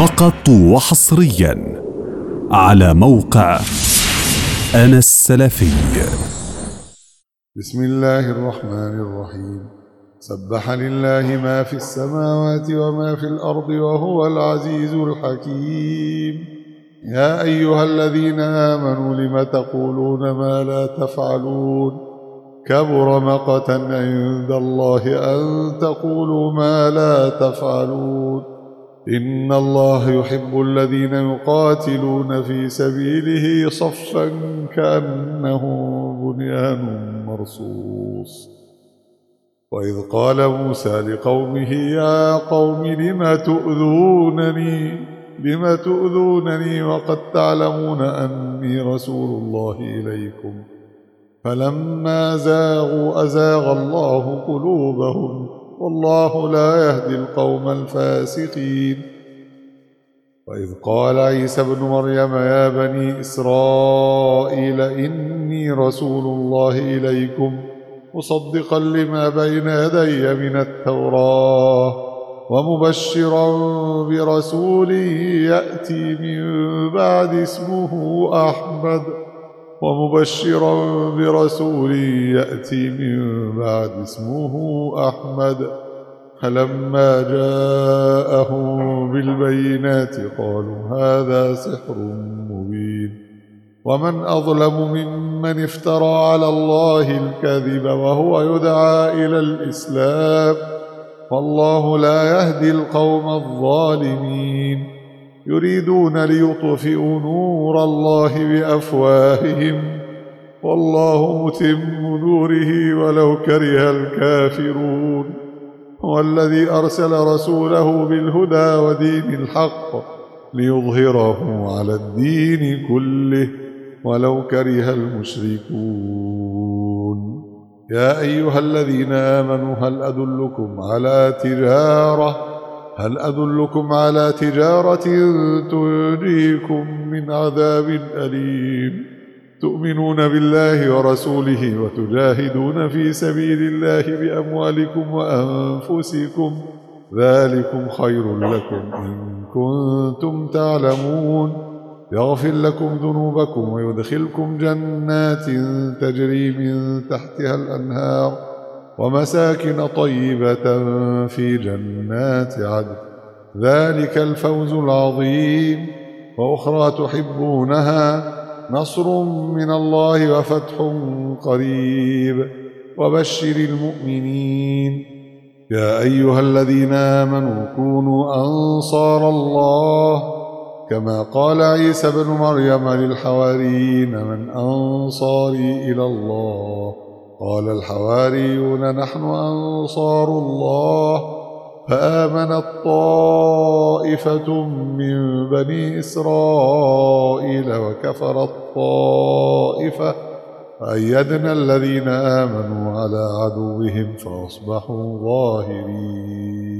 فقط وحصريا على موقع أنا السلفي. بسم الله الرحمن الرحيم. سبح لله ما في السماوات وما في الأرض وهو العزيز الحكيم. يا أيها الذين آمنوا لم تقولون ما لا تفعلون؟ كبر مقتا عند الله أن تقولوا ما لا تفعلون. إن الله يحب الذين يقاتلون في سبيله صفا كأنه بنيان مرصوص. وإذ قال موسى لقومه يا قوم لم تؤذونني وقد تعلمون أني رسول الله إليكم فلما زاغوا أزاغ الله قلوبهم والله لا يهدي القوم الفاسقين. وإذ قال عيسى ابن مريم يا بني إسرائيل إني رسول الله إليكم مصدقا لما بين يدي من التوراة ومبشرا برسول يأتي من بعد اسمه أحمد فلما جاءهم بالبينات قالوا هذا سحر مبين. ومن أظلم ممن افترى على الله الكذب وهو يدعى إلى الإسلام والله لا يهدي القوم الظالمين. يريدون ليطفئوا نور الله بأفواههم والله متم نوره ولو كره الكافرون. هو الذي أرسل رسوله بالهدى ودين الحق ليظهره على الدين كله ولو كره المشركون. يا أيها الذين آمنوا هل أدلكم على تجارة تنجيكم من عذاب أليم تؤمنون بالله ورسوله وتجاهدون في سبيل الله بأموالكم وأنفسكم ذلكم خير لكم إن كنتم تعلمون. يغفر لكم ذنوبكم ويدخلكم جنات تجري من تحتها الأنهار ومساكن طيبة في جنات عدن ذلك الفوز العظيم. وأخرى تحبونها نصر من الله وفتح قريب وبشر المؤمنين. يا أيها الذين آمنوا كونوا أنصار الله كما قال عيسى بن مريم للحواريين من أنصاري إلى الله قال الحواريون نحن أنصار الله فآمنت طائفة من بني إسرائيل وكفرت طائفة فأيدنا الذين آمنوا على عدوهم فأصبحوا ظاهرين.